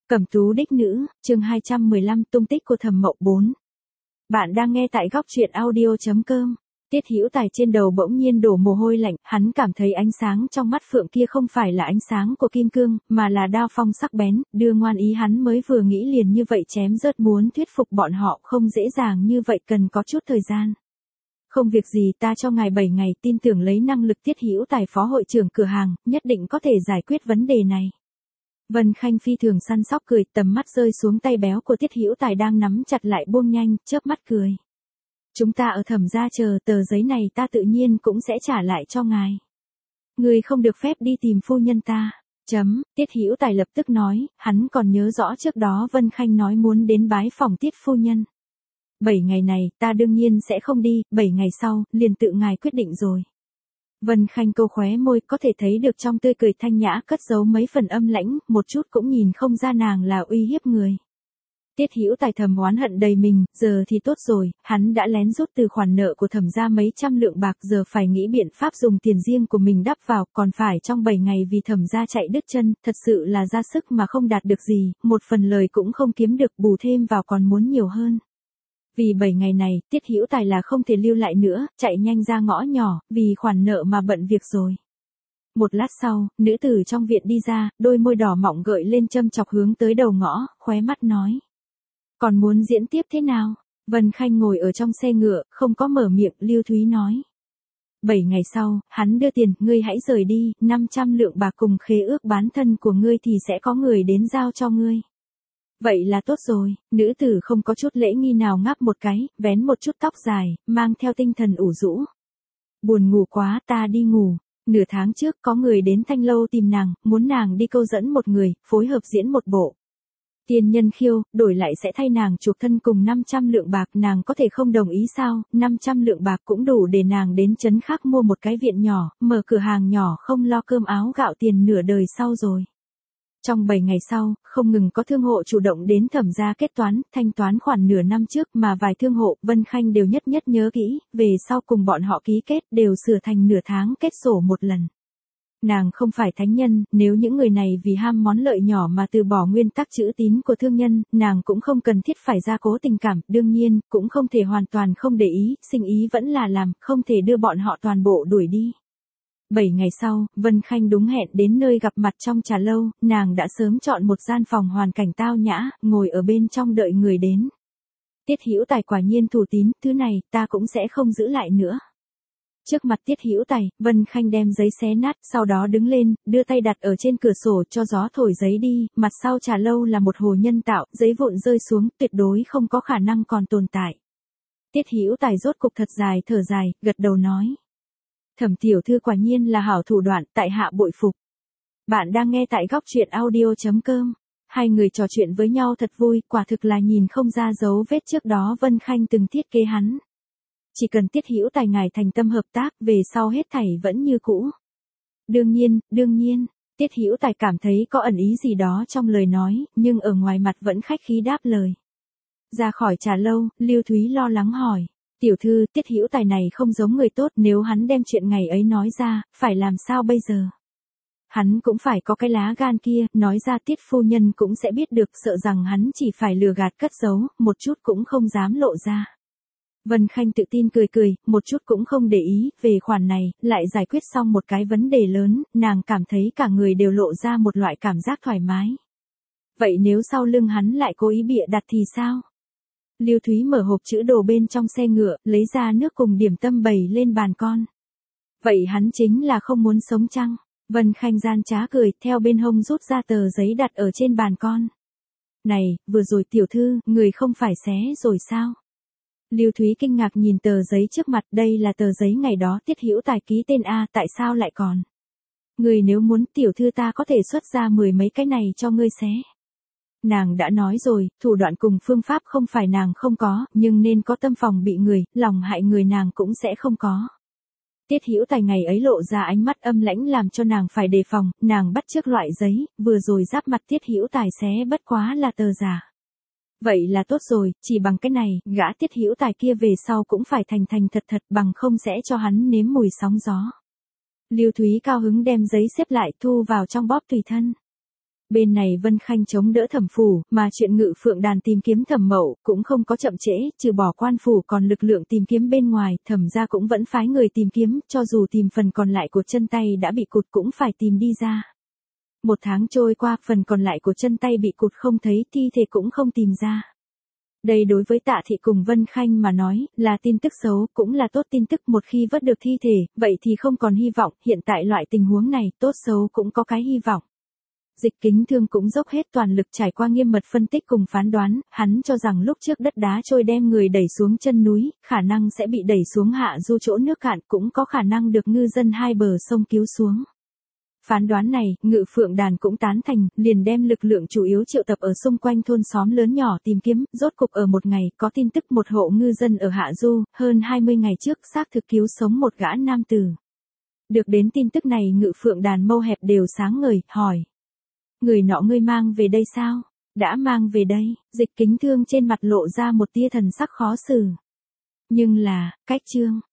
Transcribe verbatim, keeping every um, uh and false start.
Cẩm tú đích nữ, chương hai trăm mười lăm tung tích của Thẩm Mộng bốn. Bạn đang nghe tại góc truyện audio chấm com. Tiết Hữu Tài trên đầu bỗng nhiên đổ mồ hôi lạnh, hắn cảm thấy ánh sáng trong mắt Phượng kia không phải là ánh sáng của kim cương, mà là đao phong sắc bén, đưa ngoan ý hắn mới vừa nghĩ liền như vậy chém rớt, muốn thuyết phục bọn họ không dễ dàng như vậy, cần có chút thời gian. Không việc gì, ta cho ngài bảy ngày, tin tưởng lấy năng lực Tiết Hữu Tài phó hội trưởng cửa hàng, nhất định có thể giải quyết vấn đề này. Vân Khanh phi thường săn sóc cười, tầm mắt rơi xuống tay béo của Tiết Hữu Tài đang nắm chặt lại buông nhanh, chớp mắt cười. Chúng ta ở Thẩm gia chờ, tờ giấy này ta tự nhiên cũng sẽ trả lại cho ngài. Người không được phép đi tìm phu nhân ta. Chấm, Tiết Hữu Tài lập tức nói, hắn còn nhớ rõ trước đó Vân Khanh nói muốn đến bái phòng Tiết phu nhân. Bảy ngày này, ta đương nhiên sẽ không đi, bảy ngày sau, liền tự ngài quyết định rồi. Vân Khanh câu khóe môi, có thể thấy được trong tươi cười thanh nhã cất giấu mấy phần âm lãnh, một chút cũng nhìn không ra nàng là uy hiếp người. Tiết Hữu Tài thầm oán hận đầy mình, giờ thì tốt rồi, hắn đã lén rút từ khoản nợ của Thẩm gia mấy trăm lượng bạc, giờ phải nghĩ biện pháp dùng tiền riêng của mình đắp vào, còn phải trong bảy ngày vì Thẩm gia chạy đứt chân, thật sự là ra sức mà không đạt được gì, một phần lời cũng không kiếm được, bù thêm vào còn muốn nhiều hơn. Vì bảy ngày này, Tiết Hữu Tài là không thể lưu lại nữa, chạy nhanh ra ngõ nhỏ, vì khoản nợ mà bận việc rồi. Một lát sau, nữ tử trong viện đi ra, đôi môi đỏ mọng gợi lên châm chọc hướng tới đầu ngõ, khóe mắt nói. Còn muốn diễn tiếp thế nào? Vân Khanh ngồi ở trong xe ngựa, không có mở miệng, Lưu Thúy nói. Bảy ngày sau, hắn đưa tiền, ngươi hãy rời đi, năm trăm lượng bạc cùng khế ước bán thân của ngươi thì sẽ có người đến giao cho ngươi. Vậy là tốt rồi, nữ tử không có chút lễ nghi nào ngáp một cái, vén một chút tóc dài, mang theo tinh thần ủ rũ. Buồn ngủ quá, ta đi ngủ. Nửa tháng trước có người đến Thanh Lâu tìm nàng, muốn nàng đi câu dẫn một người, phối hợp diễn một bộ. Tiên nhân khiêu, đổi lại sẽ thay nàng chuộc thân cùng năm trăm lượng bạc, nàng có thể không đồng ý sao? năm trăm lượng bạc cũng đủ để nàng đến trấn khác mua một cái viện nhỏ, mở cửa hàng nhỏ, không lo cơm áo gạo tiền nửa đời sau rồi. Trong bảy ngày sau, không ngừng có thương hộ chủ động đến Thẩm gia kết toán, thanh toán khoản nửa năm trước, mà vài thương hộ, Vân Khanh đều nhất nhất nhớ kỹ, về sau cùng bọn họ ký kết đều sửa thành nửa tháng kết sổ một lần. Nàng không phải thánh nhân, nếu những người này vì ham món lợi nhỏ mà từ bỏ nguyên tắc chữ tín của thương nhân, nàng cũng không cần thiết phải gia cố tình cảm, đương nhiên, cũng không thể hoàn toàn không để ý, sinh ý vẫn là làm, không thể đưa bọn họ toàn bộ đuổi đi. Bảy ngày sau, Vân Khanh đúng hẹn đến nơi gặp mặt trong trà lâu, nàng đã sớm chọn một gian phòng hoàn cảnh tao nhã, ngồi ở bên trong đợi người đến. Tiết Hữu Tài quả nhiên thủ tín, thứ này, ta cũng sẽ không giữ lại nữa. Trước mặt Tiết Hữu Tài, Vân Khanh đem giấy xé nát, sau đó đứng lên, đưa tay đặt ở trên cửa sổ cho gió thổi giấy đi, mặt sau trà lâu là một hồ nhân tạo, giấy vụn rơi xuống, tuyệt đối không có khả năng còn tồn tại. Tiết Hữu Tài rốt cục thật dài thở dài, gật đầu nói. Thẩm tiểu thư quả nhiên là hảo thủ đoạn, tại hạ bội phục. Bạn đang nghe tại góc truyện audio chấm com. Hai người trò chuyện với nhau thật vui, quả thực là nhìn không ra dấu vết trước đó Vân Khanh từng thiết kế hắn. Chỉ cần Tiết Hữu Tài ngài thành tâm hợp tác, về sau hết thảy vẫn như cũ. Đương nhiên, đương nhiên, Tiết Hữu Tài cảm thấy có ẩn ý gì đó trong lời nói, nhưng ở ngoài mặt vẫn khách khí đáp lời. Ra khỏi trà lâu, Lưu Thúy lo lắng hỏi. Tiểu thư, Tiết Hữu Tài này không giống người tốt, nếu hắn đem chuyện ngày ấy nói ra, phải làm sao bây giờ? Hắn cũng phải có cái lá gan kia, nói ra Tiết phu nhân cũng sẽ biết được, sợ rằng hắn chỉ phải lừa gạt cất giấu, một chút cũng không dám lộ ra. Vân Khanh tự tin cười cười, một chút cũng không để ý, về khoản này, lại giải quyết xong một cái vấn đề lớn, nàng cảm thấy cả người đều lộ ra một loại cảm giác thoải mái. Vậy nếu sau lưng hắn lại cố ý bịa đặt thì sao? Lưu Thúy mở hộp chữ đồ bên trong xe ngựa, lấy ra nước cùng điểm tâm bày lên bàn con. Vậy hắn chính là không muốn sống chăng? Vân Khanh gian trá cười, theo bên hông rút ra tờ giấy đặt ở trên bàn con. Này, vừa rồi tiểu thư, người không phải xé rồi sao? Lưu Thúy kinh ngạc nhìn tờ giấy trước mặt, đây là tờ giấy ngày đó Tiết Hữu Tài ký tên A, tại sao lại còn? Người nếu muốn tiểu thư ta có thể xuất ra mười mấy cái này cho ngươi xé. Nàng đã nói rồi, thủ đoạn cùng phương pháp không phải nàng không có, nhưng nên có tâm phòng bị người, lòng hại người nàng cũng sẽ không có. Tiết Hữu Tài ngày ấy lộ ra ánh mắt âm lãnh làm cho nàng phải đề phòng, nàng bắt chước loại giấy, vừa rồi giáp mặt Tiết Hữu Tài xé bất quá là tờ giả. Vậy là tốt rồi, chỉ bằng cái này, gã Tiết Hữu Tài kia về sau cũng phải thành thành thật thật, bằng không sẽ cho hắn nếm mùi sóng gió. Lưu Thúy cao hứng đem giấy xếp lại thu vào trong bóp tùy thân. Bên này Vân Khanh chống đỡ Thẩm Phủ, mà chuyện Ngự Phượng Đàn tìm kiếm Thẩm Mậu cũng không có chậm trễ, trừ bỏ quan phủ còn lực lượng tìm kiếm bên ngoài, Thẩm gia cũng vẫn phái người tìm kiếm, cho dù tìm phần còn lại của chân tay đã bị cụt cũng phải tìm đi ra. Một tháng trôi qua, phần còn lại của chân tay bị cụt không thấy, thi thể cũng không tìm ra. Đây đối với Tạ Thị cùng Vân Khanh mà nói, là tin tức xấu, cũng là tốt tin tức. Một khi vớt được thi thể, vậy thì không còn hy vọng, hiện tại loại tình huống này, tốt xấu cũng có cái hy vọng. Dịch Kính Thương cũng dốc hết toàn lực trải qua nghiêm mật phân tích cùng phán đoán, hắn cho rằng lúc trước đất đá trôi đem người đẩy xuống chân núi, khả năng sẽ bị đẩy xuống hạ du chỗ nước cạn, cũng có khả năng được ngư dân hai bờ sông cứu xuống. Phán đoán này, Ngự Phượng Đàn cũng tán thành, liền đem lực lượng chủ yếu triệu tập ở xung quanh thôn xóm lớn nhỏ tìm kiếm, rốt cục ở một ngày, có tin tức một hộ ngư dân ở Hạ Du, hơn hai mươi ngày trước xác thực cứu sống một gã nam tử. Được đến tin tức này Ngự Phượng Đàn mâu hẹp đều sáng ngời, hỏi. Người nọ ngươi mang về đây sao? Đã mang về đây, Dịch Kính Thương trên mặt lộ ra một tia thần sắc khó xử. Nhưng là, cách chương.